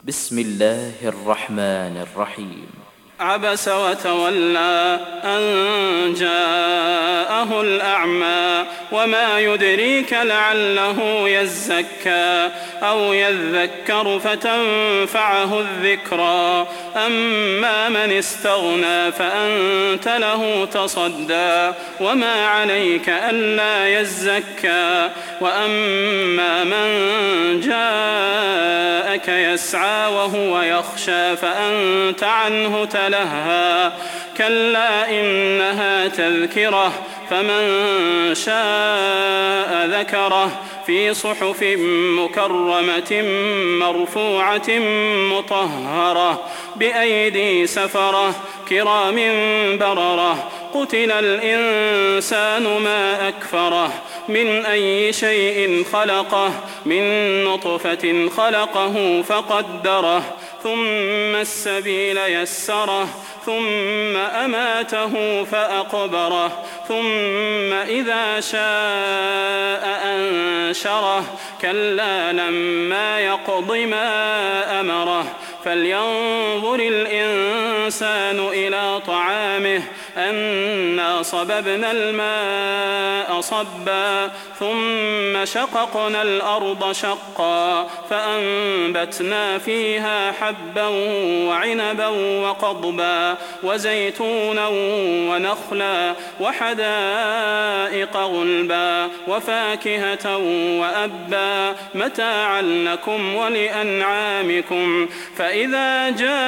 بسم الله الرحمن الرحيم. عبس وتولى أن جاءه الأعمى وما يدريك لعله يزكى أو يذكر فتنفعه الذكرى أما من استغنى فأنت له تصدى وما عليك ألا يزكى وأما من جاءك يسعى وهو يخشى فأنت عنه تلهى كلا إنها تذكرة فمن شاء ذكره في صحف مكرمة مرفوعة مطهرة بأيدي سفرة كرام بررة قتل الإنسان ما أكفره من أي شيء خلقه من نطفة خلقه فقدره ثم السبيل يسره ثم أماته فأقبره ثم إذا شاء أنشره كلا لما يقض ما أمره فلينظر الإنسان إلى طعامه أنا صببنا الماء صبا ثم شققنا الأرض شقا فأنبتنا فيها حبا وعنبا وقضبا وزيتونا ونخلا وحدائق غلبا وفاكهة وأبا متاعا لكم ولأنعامكم فإذا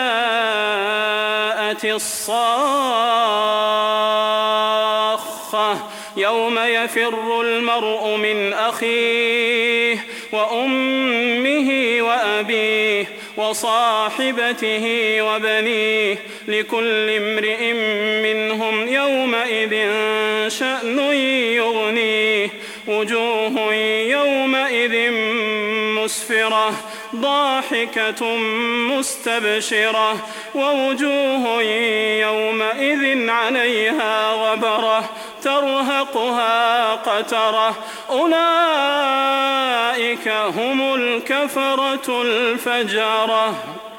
جاءت الصاخة يوم يفر المرء من أخيه وأمه وأبيه وصاحبته وبنيه لكل امرئ منهم يومئذ شأن يغنيه وجوه يومئذ مسفرة ضاحكة مستبشرة ووجوه يومئذ عليها غبرة ترهقها قترة أولئك هم الكفرة الفجرة.